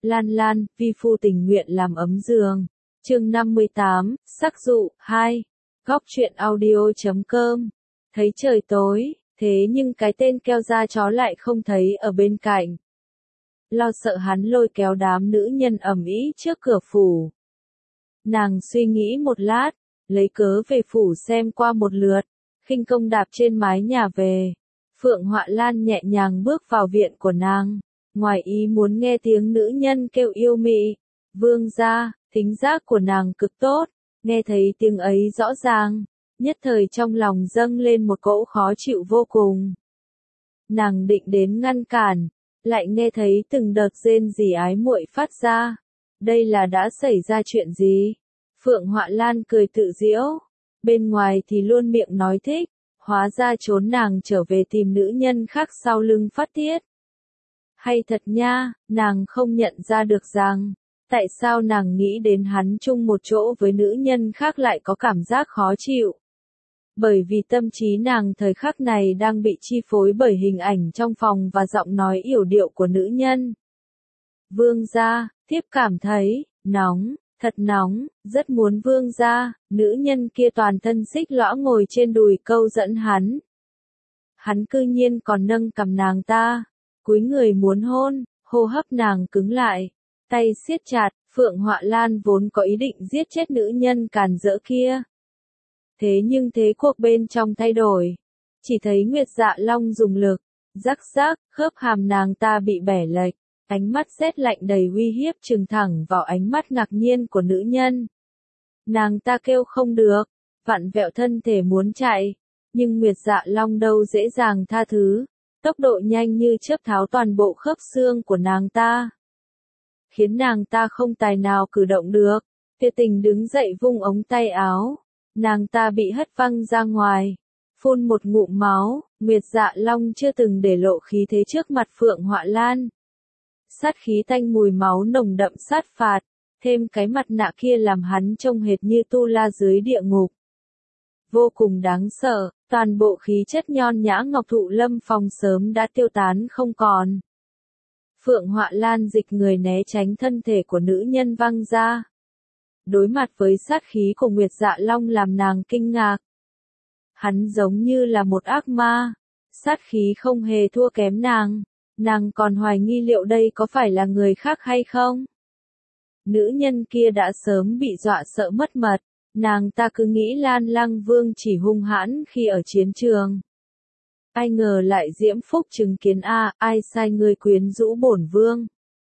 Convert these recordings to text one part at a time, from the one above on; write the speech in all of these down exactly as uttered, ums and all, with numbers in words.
Lan Lan, vi phu tình nguyện làm ấm giường. Chương năm mươi tám, sắc dụ, hai. Góc truyện audio chấm com. Thấy trời tối, thế nhưng cái tên keo da chó lại không thấy ở bên cạnh. Lo sợ hắn lôi kéo đám nữ nhân ầm ĩ trước cửa phủ. Nàng suy nghĩ một lát, lấy cớ về phủ xem qua một lượt, khinh công đạp trên mái nhà về. Phượng Họa Lan nhẹ nhàng bước vào viện của nàng, ngoài ý muốn nghe tiếng nữ nhân kêu yêu mị. Vương gia, thính giác của nàng cực tốt, nghe thấy tiếng ấy rõ ràng, nhất thời trong lòng dâng lên một cỗ khó chịu vô cùng. Nàng định đến ngăn cản, lại nghe thấy từng đợt rên rỉ ái muội phát ra. Đây là đã xảy ra chuyện gì? Phượng Họa Lan cười tự giễu, bên ngoài thì luôn miệng nói thích, hóa ra trốn nàng trở về tìm nữ nhân khác sau lưng phát tiết. Hay thật nha, nàng không nhận ra được rằng, tại sao nàng nghĩ đến hắn chung một chỗ với nữ nhân khác lại có cảm giác khó chịu. Bởi vì tâm trí nàng thời khắc này đang bị chi phối bởi hình ảnh trong phòng và giọng nói yểu điệu của nữ nhân. Vương gia, thiếp cảm thấy, nóng, thật nóng, rất muốn vương gia. Nữ nhân kia toàn thân xích lõa ngồi trên đùi câu dẫn hắn. Hắn cư nhiên còn nâng cằm nàng ta, cúi người muốn hôn, hô hấp nàng cứng lại, tay siết chặt. Phượng Họa Lan vốn có ý định giết chết nữ nhân càn rỡ kia. Thế nhưng thế cuộc bên trong thay đổi, chỉ thấy Nguyệt Dạ Long dùng lực, rắc rắc, khớp hàm nàng ta bị bẻ lệch, ánh mắt rét lạnh đầy uy hiếp trừng thẳng vào ánh mắt ngạc nhiên của nữ nhân. Nàng ta kêu không được, vặn vẹo thân thể muốn chạy, nhưng Nguyệt Dạ Long đâu dễ dàng tha thứ, tốc độ nhanh như chớp tháo toàn bộ khớp xương của nàng ta, khiến nàng ta không tài nào cử động được. Tuyệt Tình đứng dậy vung ống tay áo, nàng ta bị hất văng ra ngoài, phun một ngụm máu. Nguyệt Dạ Long chưa từng để lộ khí thế trước mặt Phượng Họa Lan. Sát khí tanh mùi máu nồng đậm sát phạt, thêm cái mặt nạ kia làm hắn trông hệt như tu la dưới địa ngục. Vô cùng đáng sợ, toàn bộ khí chất nhon nhã ngọc thụ lâm phong sớm đã tiêu tán không còn. Phượng Họa Lan dịch người né tránh thân thể của nữ nhân văng ra. Đối mặt với sát khí của Nguyệt Dạ Long làm nàng kinh ngạc. Hắn giống như là một ác ma, sát khí không hề thua kém nàng, nàng còn hoài nghi liệu đây có phải là người khác hay không. Nữ nhân kia đã sớm bị dọa sợ mất mật, nàng ta cứ nghĩ Lan Lăng Vương chỉ hung hãn khi ở chiến trường. Ai ngờ lại diễm phúc chứng kiến a, ai sai ngươi quyến rũ bổn vương.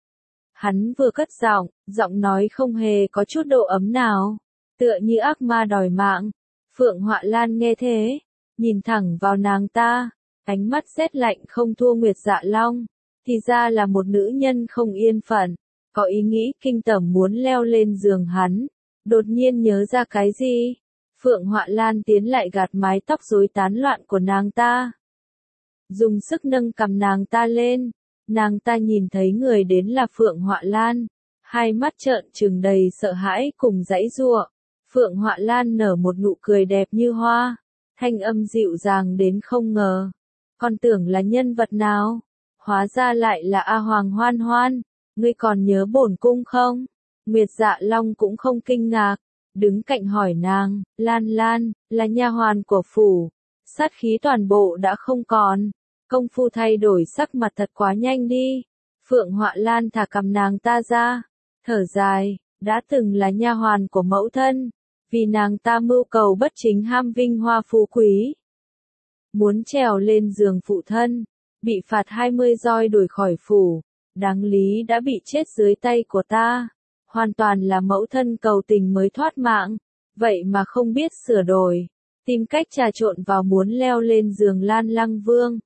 Hắn vừa cất giọng, giọng nói không hề có chút độ ấm nào, tựa như ác ma đòi mạng. Phượng Họa Lan nghe thế, nhìn thẳng vào nàng ta, ánh mắt rét lạnh không thua Nguyệt Dạ Long, thì ra là một nữ nhân không yên phận, có ý nghĩ kinh tởm muốn leo lên giường hắn. Đột nhiên nhớ ra cái gì, Phượng Họa Lan tiến lại gạt mái tóc rối tán loạn của nàng ta, dùng sức nâng cằm nàng ta lên. Nàng ta nhìn thấy người đến là Phượng Họa Lan, hai mắt trợn trừng đầy sợ hãi cùng giãy giụa. Phượng Họa Lan nở một nụ cười đẹp như hoa, thanh âm dịu dàng đến không ngờ. Con tưởng là nhân vật nào, hóa ra lại là A Hoàng Hoan Hoan, ngươi còn nhớ bổn cung không? Nguyệt Dạ Long cũng không kinh ngạc, đứng cạnh hỏi nàng, Lan Lan, là nha hoàn của phủ, sát khí toàn bộ đã không còn. Công phu thay đổi sắc mặt thật quá nhanh đi. Phượng Họa Lan thả cầm nàng ta ra, thở dài, đã từng là nha hoàn của mẫu thân, vì nàng ta mưu cầu bất chính ham vinh hoa phú quý. Muốn trèo lên giường phụ thân, bị phạt hai mươi roi đuổi khỏi phủ, đáng lý đã bị chết dưới tay của ta. Hoàn toàn là mẫu thân cầu tình mới thoát mạng, vậy mà không biết sửa đổi, tìm cách trà trộn vào muốn leo lên giường Lan Lăng Vương.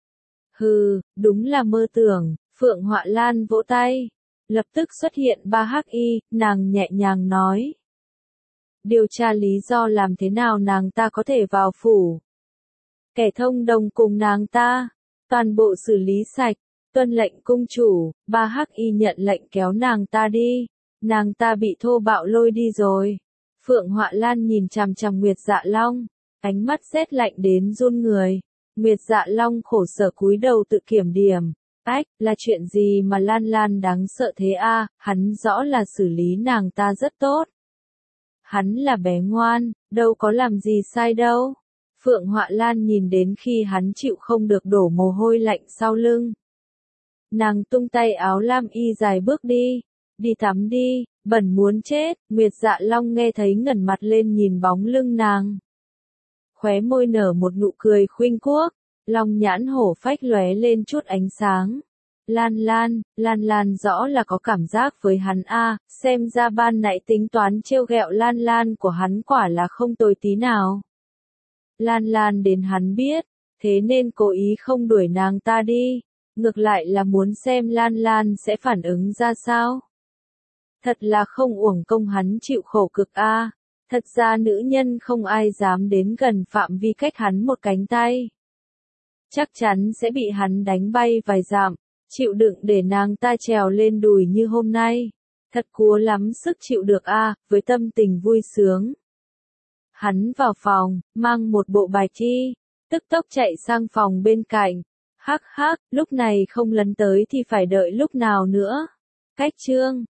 Hừ, đúng là mơ tưởng. Phượng Họa Lan vỗ tay, lập tức xuất hiện ba hắc y, nàng nhẹ nhàng nói. Điều tra lý do làm thế nào nàng ta có thể vào phủ. Kẻ thông đồng cùng nàng ta, toàn bộ xử lý sạch, tuân lệnh cung chủ. Ba hắc y nhận lệnh kéo nàng ta đi, nàng ta bị thô bạo lôi đi rồi. Phượng Họa Lan nhìn chằm chằm Nguyệt Dạ Long, ánh mắt rét lạnh đến run người. Nguyệt Dạ Long khổ sở cúi đầu tự kiểm điểm, Ách, là chuyện gì mà Lan Lan đáng sợ thế a? Hắn rõ là xử lý nàng ta rất tốt. Hắn là bé ngoan, đâu có làm gì sai đâu. Phượng Họa Lan nhìn đến khi hắn chịu không được đổ mồ hôi lạnh sau lưng. Nàng tung tay áo lam y dài bước đi. Đi tắm đi, bẩn muốn chết. Nguyệt Dạ Long nghe thấy ngẩng mặt lên nhìn bóng lưng nàng. Khóe môi nở một nụ cười khuynh quốc. Long nhãn hổ phách lóe lên chút ánh sáng. Lan Lan, Lan Lan rõ là có cảm giác với hắn a, xem ra ban nãy tính toán trêu ghẹo Lan Lan của hắn quả là không tồi tí nào. Lan Lan đến hắn biết, thế nên cố ý không đuổi nàng ta đi, ngược lại là muốn xem Lan Lan sẽ phản ứng ra sao. Thật là không uổng công hắn chịu khổ cực a, thật ra nữ nhân không ai dám đến gần phạm vi cách hắn một cánh tay. Chắc chắn sẽ bị hắn đánh bay vài dặm, chịu đựng để nàng ta trèo lên đùi như hôm nay. Thật cố lắm sức chịu được a, với tâm tình vui sướng. Hắn vào phòng, mang một bộ bài thi, tức tốc chạy sang phòng bên cạnh. Hắc hắc, lúc này không lấn tới thì phải đợi lúc nào nữa. Cách chương